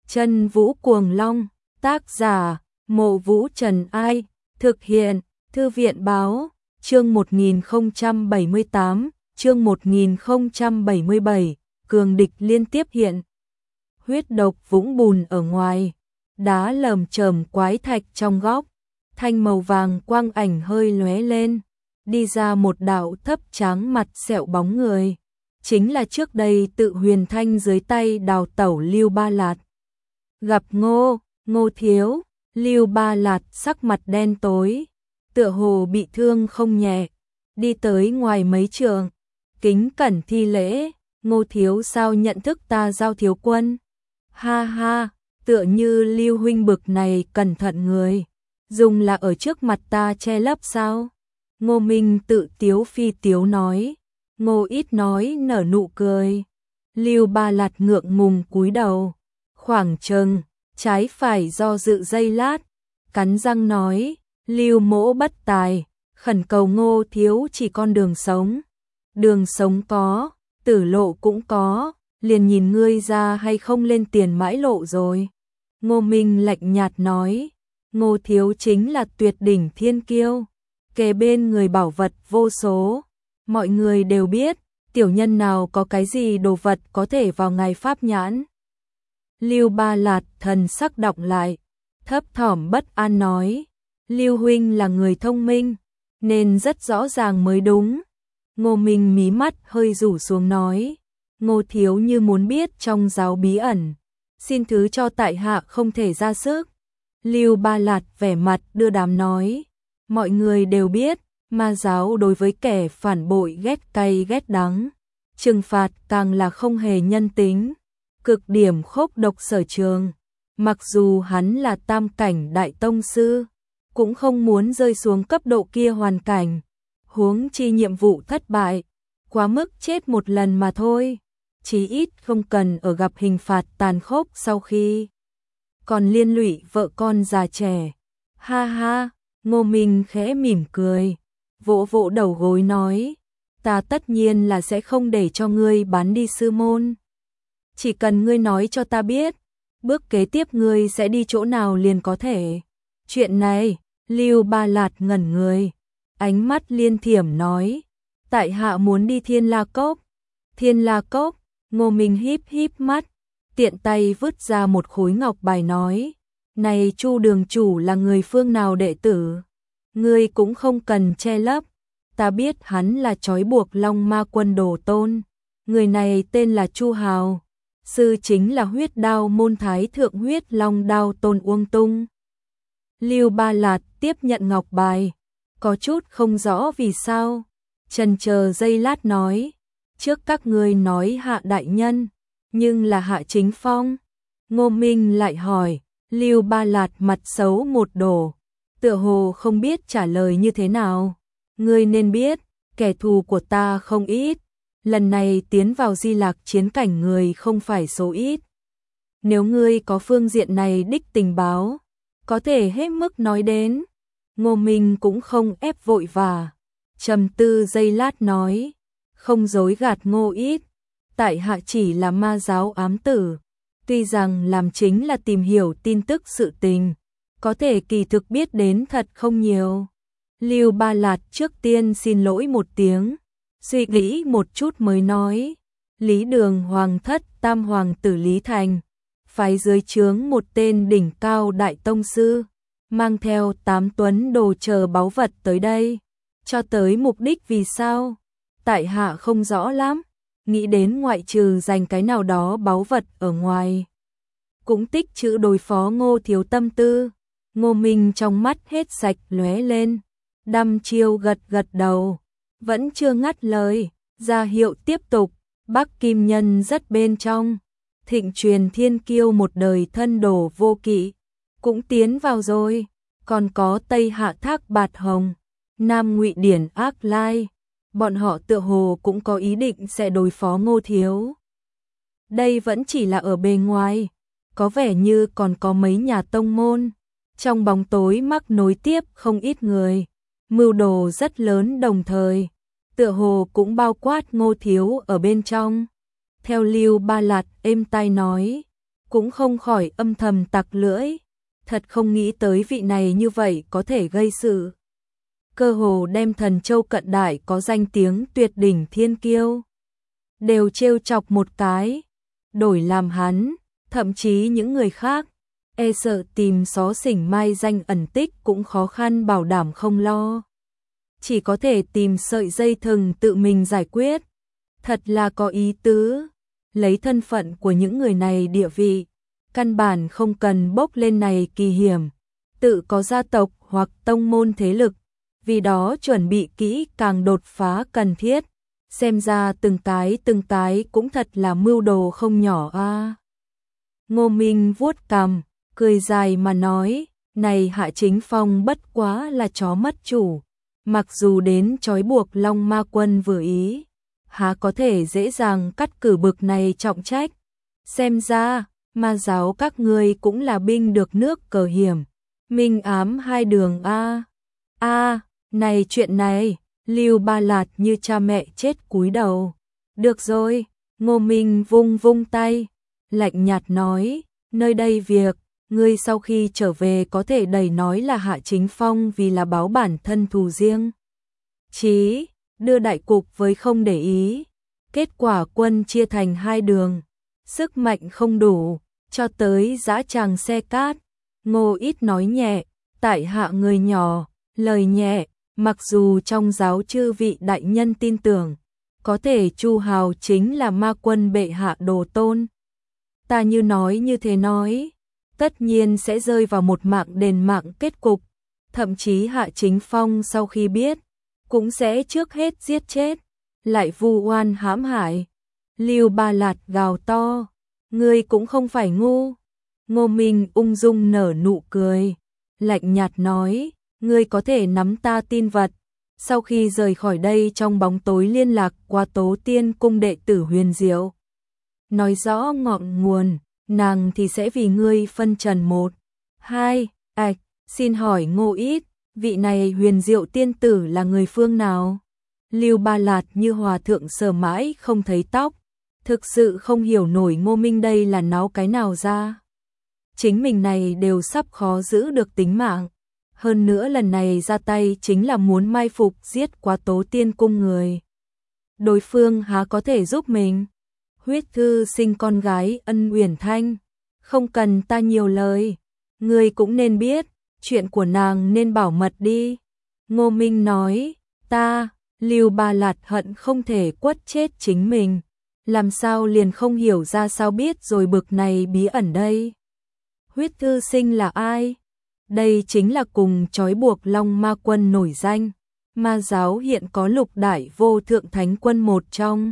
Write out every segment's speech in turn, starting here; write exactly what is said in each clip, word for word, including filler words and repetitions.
Chân Vũ Cuồng Long, tác giả, Mộ Vũ Trần Ai, thực hiện, Thư viện Báo, chương một nghìn không trăm bảy mươi tám, chương một nghìn không trăm bảy mươi bảy, cường địch liên tiếp hiện. Huyết độc vũng bùn ở ngoài, đá lởm chởm quái thạch trong góc, thanh màu vàng quang ảnh hơi lóe lên, đi ra một đạo thấp tráng mặt sẹo bóng người. Chính là trước đây tự Huyền Thanh dưới tay đào tẩu Lưu Ba Lạt. Gặp Ngô, Ngô Thiếu, Lưu Ba Lạt sắc mặt đen tối, tựa hồ bị thương không nhẹ, đi tới ngoài mấy trường, kính cẩn thi lễ, Ngô Thiếu sao nhận thức ta Giao thiếu quân? Ha ha, tựa như Lưu huynh bực này cẩn thận người, dùng là ở trước mặt ta che lấp sao? Ngô Minh tự tiếu phi tiếu nói. Ngô Ít nói nở nụ cười. Lưu Ba Lạt ngượng ngùng cúi đầu, khoảng chừng trái phải do dự giây lát, cắn răng nói, Lưu mỗ bất tài, khẩn cầu Ngô thiếu chỉ con đường sống. Đường sống có, tử lộ cũng có, liền nhìn ngươi ra hay không lên tiền mãi lộ rồi. Ngô Minh lạnh nhạt nói, Ngô thiếu chính là tuyệt đỉnh thiên kiêu, kề bên người bảo vật vô số. Mọi người đều biết, tiểu nhân nào có cái gì đồ vật có thể vào ngài pháp nhãn. Lưu Ba Lạt thần sắc đọng lại, thấp thỏm bất an nói, Lưu huynh là người thông minh, nên rất rõ ràng mới đúng. Ngô Minh mí mắt hơi rủ xuống nói, Ngô thiếu như muốn biết trong giáo bí ẩn, xin thứ cho tại hạ không thể ra sức. Lưu Ba Lạt vẻ mặt đưa đám nói, mọi người đều biết, ma giáo đối với kẻ phản bội ghét cay ghét đắng, trừng phạt càng là không hề nhân tính, cực điểm khốc độc sở trường. Mặc dù hắn là tam cảnh đại tông sư, cũng không muốn rơi xuống cấp độ kia hoàn cảnh, huống chi nhiệm vụ thất bại, quá mức chết một lần mà thôi, chí ít không cần ở gặp hình phạt tàn khốc sau khi còn liên lụy vợ con già trẻ. Ha ha, Ngô Minh khẽ mỉm cười, vỗ vỗ đầu gối nói, ta tất nhiên là sẽ không để cho ngươi bán đi sư môn. Chỉ cần ngươi nói cho ta biết, bước kế tiếp ngươi sẽ đi chỗ nào liền có thể. Chuyện này, Lưu Ba Lạt ngẩn người, ánh mắt liên thiểm nói, tại hạ muốn đi Thiên La Cốc. Thiên La Cốc, Ngô Minh híp híp mắt, tiện tay vứt ra một khối ngọc bài nói, này Chu đường chủ là người phương nào đệ tử? Ngươi cũng không cần che lấp, ta biết hắn là trói buộc Long Ma Quân đồ tôn, người này tên là Chu Hào, sư chính là huyết đao môn thái thượng huyết long đao tôn Uông Tung. Lưu Ba Lạt tiếp nhận ngọc bài, có chút không rõ vì sao, chần chờ giây lát nói, trước các ngươi nói Hạ đại nhân, nhưng là Hạ Chính Phong. Ngô Minh lại hỏi, Lưu Ba Lạt mặt xấu một đổ, tựa hồ không biết trả lời như thế nào. Ngươi nên biết, kẻ thù của ta không ít, lần này tiến vào Di Lạc chiến cảnh người không phải số ít. Nếu ngươi có phương diện này đích tình báo, có thể hết mức nói đến. Ngô Minh cũng không ép vội vã, trầm tư giây lát nói, không dối gạt Ngô Ít, tại hạ chỉ là ma giáo ám tử, tuy rằng làm chính là tìm hiểu tin tức sự tình, có thể kỳ thực biết đến thật không nhiều. Lưu Ba Lạt trước tiên xin lỗi một tiếng, suy nghĩ một chút mới nói, Lý Đường Hoàng thất tam hoàng tử Lý Thành, phái dưới trướng một tên đỉnh cao đại tông sư, mang theo tám tuấn đồ chờ báu vật tới đây, cho tới mục đích vì sao? Tại hạ không rõ lắm, nghĩ đến ngoại trừ dành cái nào đó báu vật ở ngoài, cũng tích trữ đối phó Ngô thiếu tâm tư. Ngô Minh trong mắt hết sạch lóe lên, đăm chiêu gật gật đầu, vẫn chưa ngắt lời, ra hiệu tiếp tục. Bắc Kim Nhân rất bên trong, thịnh truyền thiên kiêu một đời thân đổ vô kỵ, cũng tiến vào rồi, còn có Tây Hạ Thác Bạt Hồng, Nam Ngụy Điển Ác Lai, bọn họ tựa hồ cũng có ý định sẽ đối phó Ngô thiếu. Đây vẫn chỉ là ở bề ngoài, có vẻ như còn có mấy nhà tông môn trong bóng tối mắc nối tiếp không ít người, mưu đồ rất lớn đồng thời, tựa hồ cũng bao quát Ngô thiếu ở bên trong. Theo Lưu Ba Lạt êm tai nói, cũng không khỏi âm thầm tặc lưỡi, thật không nghĩ tới vị này như vậy có thể gây sự. Cơ hồ đem Thần Châu cận đại có danh tiếng tuyệt đỉnh thiên kiêu đều trêu chọc một cái, đổi làm hắn, thậm chí những người khác, e sợ tìm xó xỉnh mai danh ẩn tích cũng khó khăn bảo đảm không lo. Chỉ có thể tìm sợi dây thừng tự mình giải quyết. Thật là có ý tứ, lấy thân phận của những người này địa vị, căn bản không cần bốc lên này kỳ hiểm, tự có gia tộc hoặc tông môn thế lực, vì đó chuẩn bị kỹ càng đột phá cần thiết. Xem ra từng cái từng cái cũng thật là mưu đồ không nhỏ a. À. Ngô Minh vuốt cằm, cười dài mà nói, này Hạ Chính Phong bất quá là chó mất chủ, mặc dù đến trói buộc Long Ma Quân vừa ý, há có thể dễ dàng cắt cử bực này trọng trách. Xem ra, ma giáo các ngươi cũng là binh được nước cờ hiểm, minh ám hai đường a. A, này chuyện này, Lưu Ba Lạt như cha mẹ chết cúi đầu. Được rồi, Ngô Minh vung vung tay, lạnh nhạt nói, nơi đây việc, ngươi sau khi trở về có thể đầy nói là Hạ Chính Phong vì là báo bản thân thù riêng. Chí, đưa đại cục với không để ý, kết quả quân chia thành hai đường, sức mạnh không đủ, cho tới dã tràng xe cát. Ngô ít nói nhẹ, tại hạ người nhỏ, lời nhẹ, mặc dù trong giáo chư vị đại nhân tin tưởng, có thể Chu Hào chính là ma quân bệ hạ đồ tôn. Ta như nói như thế nói, tất nhiên sẽ rơi vào một mạng đền mạng kết cục, thậm chí Hạ Chính Phong sau khi biết, cũng sẽ trước hết giết chết, lại vu oan hãm hại. Lưu Ba Lạt gào to, ngươi cũng không phải ngu. Ngô Minh ung dung nở nụ cười, lạnh nhạt nói, ngươi có thể nắm ta tin vật, sau khi rời khỏi đây trong bóng tối liên lạc qua Tố Tiên cung đệ tử Huyền Diệu. Nói rõ ngọn nguồn, nàng thì sẽ vì ngươi phân trần một. Hai, ạch, xin hỏi Ngô ít, vị này Huyền Diệu tiên tử là người phương nào? Lưu Ba Lạt như hòa thượng sờ mãi không thấy tóc, thực sự không hiểu nổi Ngô Minh đây là náo cái nào ra. Chính mình này đều sắp khó giữ được tính mạng, hơn nữa lần này ra tay chính là muốn mai phục giết quá Tố Tiên cung người. Đối phương há có thể giúp mình? Huyết thư sinh con gái Ân Uyển Thanh, không cần ta nhiều lời, ngươi cũng nên biết, chuyện của nàng nên bảo mật đi. Ngô Minh nói, ta, Lưu Ba Lạt hận không thể quất chết chính mình, làm sao liền không hiểu ra sao biết rồi bực này bí ẩn đây. Huyết thư sinh là ai? Đây chính là cùng trói buộc Long Ma Quân nổi danh, ma giáo hiện có lục đại vô thượng thánh quân một trong.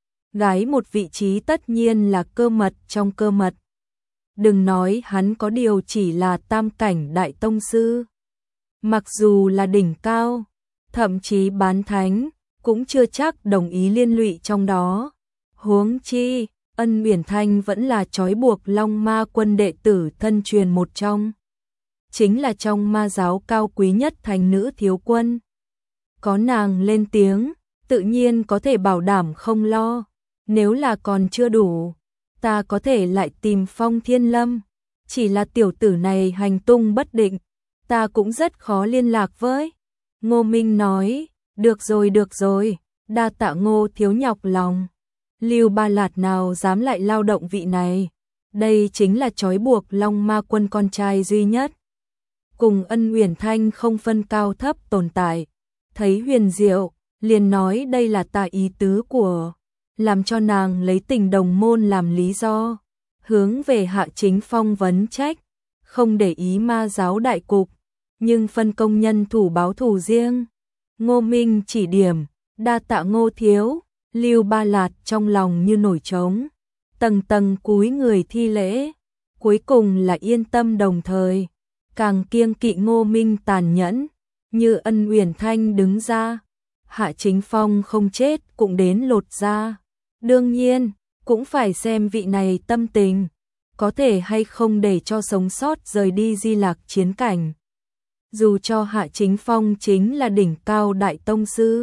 Gái một vị trí tất nhiên là cơ mật trong cơ mật. Đừng nói hắn có điều chỉ là tam cảnh đại tông sư. Mặc dù là đỉnh cao, thậm chí bán thánh, cũng chưa chắc đồng ý liên lụy trong đó. Huống chi, Ân Uyển Thanh vẫn là trói buộc Long Ma Quân đệ tử thân truyền một trong. Chính là trong ma giáo cao quý nhất thành nữ thiếu quân. Có nàng lên tiếng, tự nhiên có thể bảo đảm không lo. Nếu là còn chưa đủ, ta có thể lại tìm Phong Thiên Lâm. Chỉ là tiểu tử này hành tung bất định, ta cũng rất khó liên lạc với. Ngô Minh nói, được rồi được rồi, đa tạ Ngô thiếu nhọc lòng. Lưu Ba Lạt nào dám lại lao động vị này. Đây chính là trói buộc Long Ma Quân con trai duy nhất. Cùng Ân Uyển Thanh không phân cao thấp tồn tại. Thấy Huyền Diệu, liền nói đây là ta ý tứ của, làm cho nàng lấy tình đồng môn làm lý do, hướng về Hạ Chính Phong vấn trách, không để ý ma giáo đại cục, nhưng phân công nhân thủ báo thù riêng. Ngô Minh chỉ điểm, đa tạ Ngô thiếu. Lưu Ba Lạt trong lòng như nổi trống, tầng tầng cúi người thi lễ, cuối cùng là yên tâm đồng thời, càng kiêng kỵ Ngô Minh tàn nhẫn, như Ân Uyển Thanh đứng ra, Hạ Chính Phong không chết cũng đến lột ra. Đương nhiên, cũng phải xem vị này tâm tình, có thể hay không để cho sống sót rời đi Di Lạc chiến cảnh. Dù cho Hạ Chính Phong chính là đỉnh cao đại tông sư,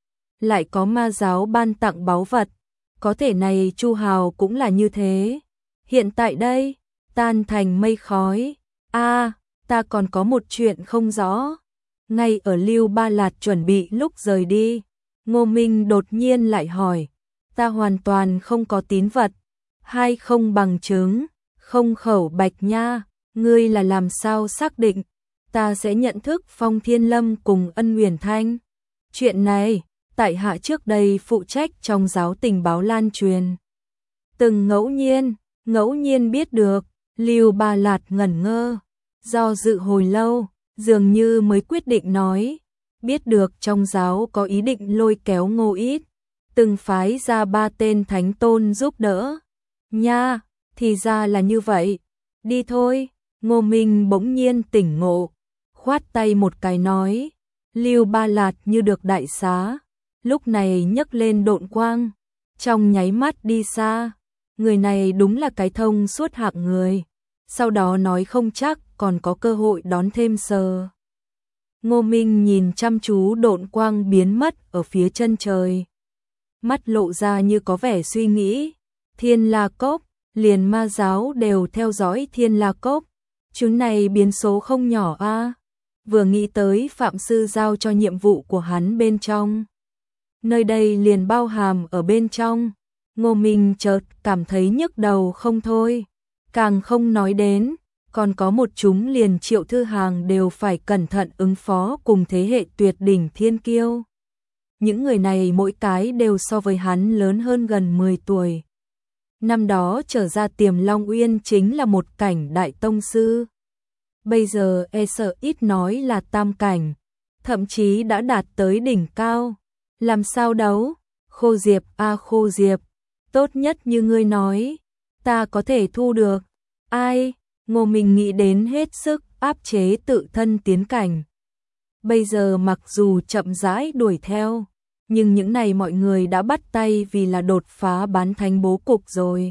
lại có ma giáo ban tặng báu vật, có thể này Chu Hào cũng là như thế. hiện tại đây, tan thành mây khói. A, ta còn có một chuyện không rõ. Ngay ở Lưu Ba Lạt chuẩn bị lúc rời đi, Ngô Minh đột nhiên lại hỏi, ta hoàn toàn không có tín vật, hai không bằng chứng, không khẩu bạch nha, ngươi là làm sao xác định ta sẽ nhận thức Phong Thiên Lâm cùng Ân Uyển Thanh? Chuyện này, tại hạ trước đây phụ trách trong giáo tình báo lan truyền. Từng ngẫu nhiên, ngẫu nhiên biết được. Lưu Ba Lạt ngẩn ngơ, do dự hồi lâu, dường như mới quyết định nói, biết được trong giáo có ý định lôi kéo Ngô Ít, từng phái ra ba tên thánh tôn giúp đỡ. Nha, thì ra là như vậy, đi thôi. Ngô Minh bỗng nhiên tỉnh ngộ, khoát tay một cái nói, Lưu Ba Lạt như được đại xá, lúc này nhấc lên độn quang, trong nháy mắt đi xa. Người này đúng là cái thông suốt hạng người, sau đó nói không chắc còn có cơ hội đón thêm sờ. Ngô Minh nhìn chăm chú độn quang biến mất ở phía chân trời, mắt lộ ra như có vẻ suy nghĩ. Thiên La Cốc, liền ma giáo đều theo dõi Thiên La Cốc, chuyến này biến số không nhỏ a. À. Vừa nghĩ tới Phạm Sư giao cho nhiệm vụ của hắn bên trong, nơi đây liền bao hàm ở bên trong. Ngô Minh chợt cảm thấy nhức đầu không thôi, càng không nói đến, còn có một chúng liền Triệu Thư Hàng đều phải cẩn thận ứng phó cùng thế hệ tuyệt đỉnh thiên kiêu. Những người này mỗi cái đều so với hắn lớn hơn gần mười tuổi. Năm đó trở ra Tiềm Long Uyên chính là một cảnh đại tông sư. Bây giờ e sợ ít nói là tam cảnh, thậm chí đã đạt tới đỉnh cao. Làm sao đấu? Khô Diệp a à, Khô Diệp, tốt nhất như ngươi nói, ta có thể thu được. Ai? Ngô Minh nghĩ đến hết sức áp chế tự thân tiến cảnh. Bây giờ mặc dù chậm rãi đuổi theo, nhưng những này mọi người đã bắt tay vì là đột phá bán thánh bố cục rồi.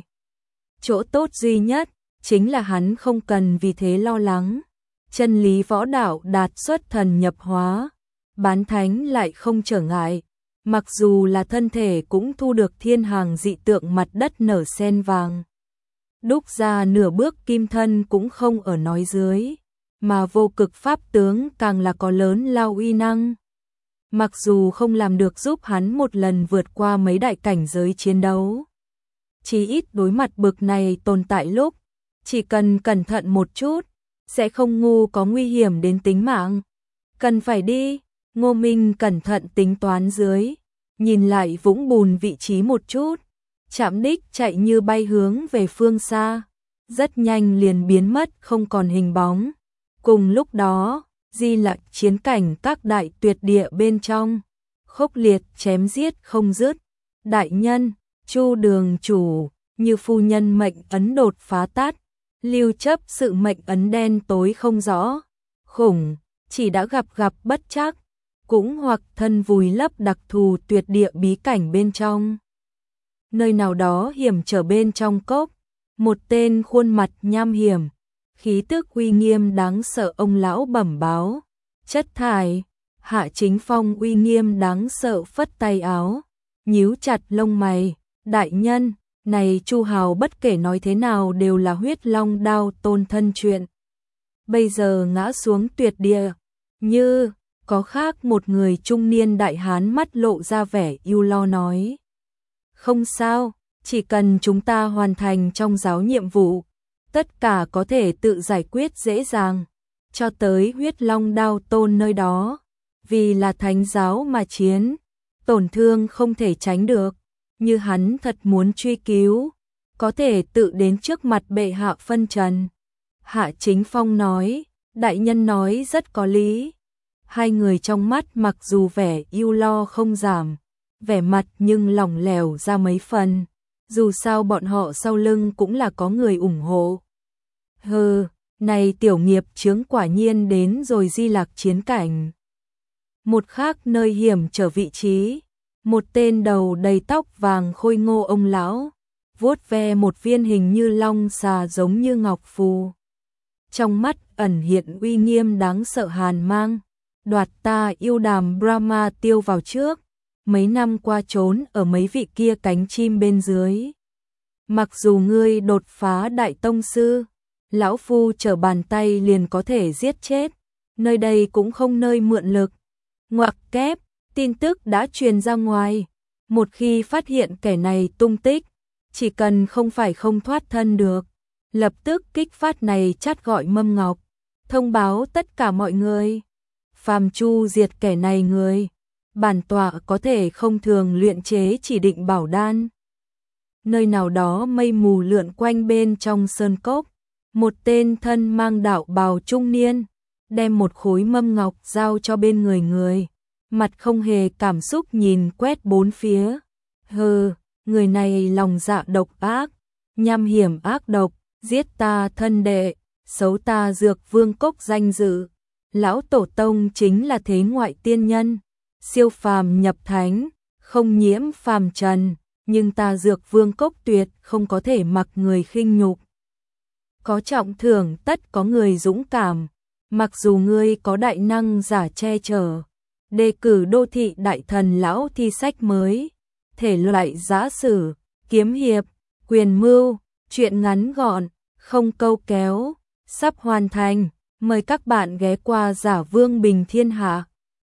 Chỗ tốt duy nhất chính là hắn không cần vì thế lo lắng. Chân lý võ đạo đạt xuất thần nhập hóa, bán thánh lại không trở ngại. Mặc dù là thân thể cũng thu được thiên hàng dị tượng mặt đất nở sen vàng. Đúc ra nửa bước kim thân cũng không ở nói dưới, mà vô cực pháp tướng càng là có lớn lao uy năng. Mặc dù không làm được giúp hắn một lần vượt qua mấy đại cảnh giới chiến đấu, chỉ ít đối mặt bực này tồn tại lúc, chỉ cần cẩn thận một chút, sẽ không ngu có nguy hiểm đến tính mạng. Cần phải đi. Ngô Minh cẩn thận tính toán dưới, nhìn lại vũng bùn vị trí một chút, chạm đích chạy như bay hướng về phương xa, rất nhanh liền biến mất không còn hình bóng. Cùng lúc đó, Di Lặc chiến cảnh các đại tuyệt địa bên trong, khốc liệt chém giết không dứt. Đại nhân, Chu đường chủ, như phu nhân mệnh ấn đột phá tát, lưu chấp sự mệnh ấn đen tối không rõ, khủng, chỉ đã gặp gặp bất trắc, cũng hoặc thân vùi lấp đặc thù tuyệt địa bí cảnh bên trong. Nơi nào đó hiểm trở bên trong cốc, một tên khuôn mặt nham hiểm, khí tức uy nghiêm đáng sợ ông lão bẩm báo, chất thải. Hạ Chính Phong uy nghiêm đáng sợ phất tay áo, nhíu chặt lông mày, đại nhân, này Chu Hào bất kể nói thế nào đều là huyết long đao tôn thân chuyện. Bây giờ ngã xuống tuyệt địa, như có khác một người trung niên đại hán mắt lộ ra vẻ ưu lo nói. Không sao, chỉ cần chúng ta hoàn thành trong giáo nhiệm vụ, tất cả có thể tự giải quyết dễ dàng, cho tới huyết long đao tôn nơi đó. Vì là thánh giáo mà chiến, tổn thương không thể tránh được, như hắn thật muốn truy cứu, có thể tự đến trước mặt bệ hạ phân trần. Hạ Chính Phong nói, đại nhân nói rất có lý. Hai người trong mắt mặc dù vẻ ưu lo không giảm, vẻ mặt nhưng lỏng lẻo ra mấy phần, dù sao bọn họ sau lưng cũng là có người ủng hộ. Hừ, này tiểu nghiệp chướng quả nhiên đến rồi Di Lặc chiến cảnh. Một khác nơi hiểm trở vị trí, một tên đầu đầy tóc vàng khôi ngô ông lão, vuốt ve một viên hình như long xà giống như ngọc phù. Trong mắt ẩn hiện uy nghiêm đáng sợ hàn mang, đoạt ta yêu đàm Brahma tiêu vào trước, mấy năm qua trốn ở mấy vị kia cánh chim bên dưới. mặc dù ngươi đột phá đại tông sư, lão phu trở bàn tay liền có thể giết chết, nơi đây cũng không nơi mượn lực. Ngoặc kép, tin tức đã truyền ra ngoài, một khi phát hiện kẻ này tung tích, chỉ cần không phải không thoát thân được, lập tức kích phát này chát gọi Mâm Ngọc, thông báo tất cả mọi người. Phàm Chu diệt kẻ này người, bản tọa có thể không thường luyện chế chỉ định bảo đan. Nơi nào đó mây mù lượn quanh bên trong sơn cốc, một tên thân mang đạo bào trung niên, đem một khối mâm ngọc giao cho bên người người, mặt không hề cảm xúc nhìn quét bốn phía. Hừ, người này lòng dạ độc ác, nham hiểm ác độc, giết ta thân đệ, xấu ta Dược Vương cốc danh dự. Lão tổ tông chính là thế ngoại tiên nhân, siêu phàm nhập thánh, không nhiễm phàm trần, nhưng ta Dược Vương cốc tuyệt không có thể mặc người khinh nhục. Có trọng thưởng tất có người dũng cảm, mặc dù ngươi có đại năng giả che chở, đề cử đô thị đại thần lão thi sách mới, thể loại giã sử, kiếm hiệp, quyền mưu, truyện ngắn gọn, không câu kéo, sắp hoàn thành, mời các bạn ghé qua Giả Vương Bình Thiên Hạ.